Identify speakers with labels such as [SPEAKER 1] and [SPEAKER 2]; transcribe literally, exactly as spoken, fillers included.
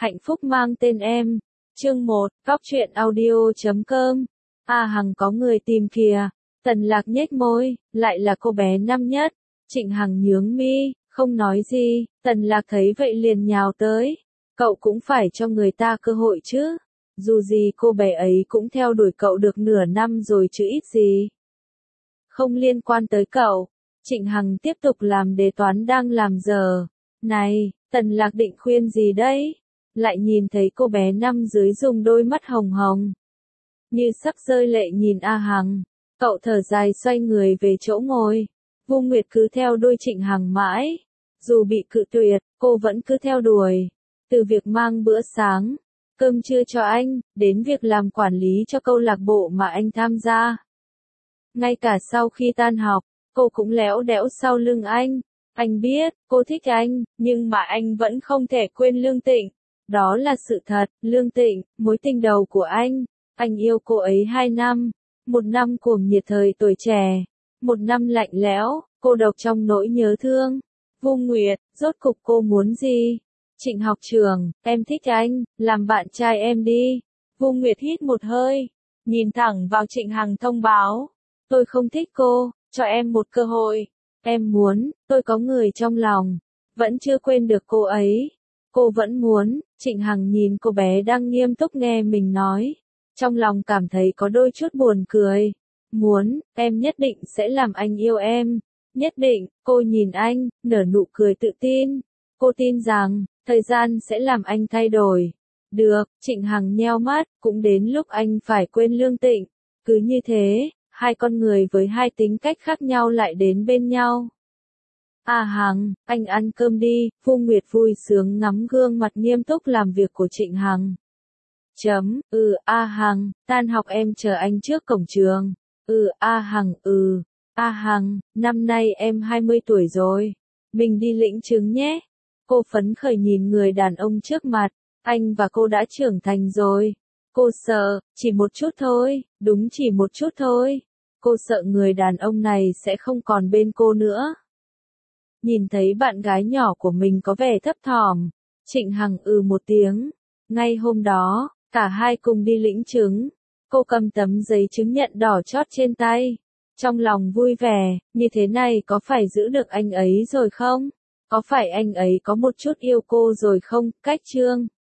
[SPEAKER 1] Hạnh phúc mang tên em. Chương một, góc truyện audio chấm com. A Hằng có người tìm kìa. Tần Lạc nhếch môi, lại là cô bé năm nhất. Trịnh Hằng nhướng mi, không nói gì. Tần Lạc thấy vậy liền nhào tới. Cậu cũng phải cho người ta cơ hội chứ. Dù gì cô bé ấy cũng theo đuổi cậu được nửa năm rồi chứ ít gì. Không liên quan tới cậu. Trịnh Hằng tiếp tục làm đề toán đang làm giờ. Này, Tần Lạc định khuyên gì đấy? Lại nhìn thấy cô bé năm dưới dùng đôi mắt hồng hồng. Như sắp rơi lệ nhìn A Hằng. Cậu thở dài xoay người về chỗ ngồi. Vu Nguyệt cứ theo đuôi Trịnh Hằng mãi. Dù bị cự tuyệt, cô vẫn cứ theo đuổi. Từ việc mang bữa sáng, cơm trưa cho anh, đến việc làm quản lý cho câu lạc bộ mà anh tham gia. Ngay cả sau khi tan học, cô cũng léo đẽo sau lưng anh. Anh biết, cô thích anh, nhưng mà anh vẫn không thể quên Lương Tịnh. Đó là sự thật, Lương Tịnh, mối tình đầu của anh. Anh yêu cô ấy hai năm. Một năm cuồng nhiệt thời tuổi trẻ. Một năm lạnh lẽo, cô độc trong nỗi nhớ thương. Vu Nguyệt, rốt cục cô muốn gì? Trịnh học trường, em thích anh, làm bạn trai em đi. Vu Nguyệt hít một hơi, nhìn thẳng vào Trịnh Hằng thông báo. Tôi không thích cô, cho em một cơ hội. Em muốn, tôi có người trong lòng. Vẫn chưa quên được cô ấy. Cô vẫn muốn. Trịnh Hằng nhìn cô bé đang nghiêm túc nghe mình nói. Trong lòng cảm thấy có đôi chút buồn cười. Muốn, em nhất định sẽ làm anh yêu em. Nhất định, cô nhìn anh, nở nụ cười tự tin. Cô tin rằng, thời gian sẽ làm anh thay đổi. Được, Trịnh Hằng nheo mắt, cũng đến lúc anh phải quên Lương Tịnh. Cứ như thế, hai con người với hai tính cách khác nhau lại đến bên nhau. A Hằng, anh ăn cơm đi. Vu Nguyệt vui sướng ngắm gương mặt nghiêm túc làm việc của Trịnh Hằng. Chấm, ừ, A Hằng, tan học em chờ anh trước cổng trường. Ừ, A Hằng, ừ. A Hằng, năm nay em hai mươi tuổi rồi. Mình đi lĩnh chứng nhé. Cô phấn khởi nhìn người đàn ông trước mặt. Anh và cô đã trưởng thành rồi. Cô sợ, chỉ một chút thôi, đúng chỉ một chút thôi. Cô sợ người đàn ông này sẽ không còn bên cô nữa. Nhìn thấy bạn gái nhỏ của mình có vẻ thấp thỏm, Trịnh Hằng ừ một tiếng. Ngay hôm đó, cả hai cùng đi lĩnh chứng. Cô cầm tấm giấy chứng nhận đỏ chót trên tay. Trong lòng vui vẻ, như thế này có phải giữ được anh ấy rồi không? Có phải anh ấy có một chút yêu cô rồi không? Cách chương.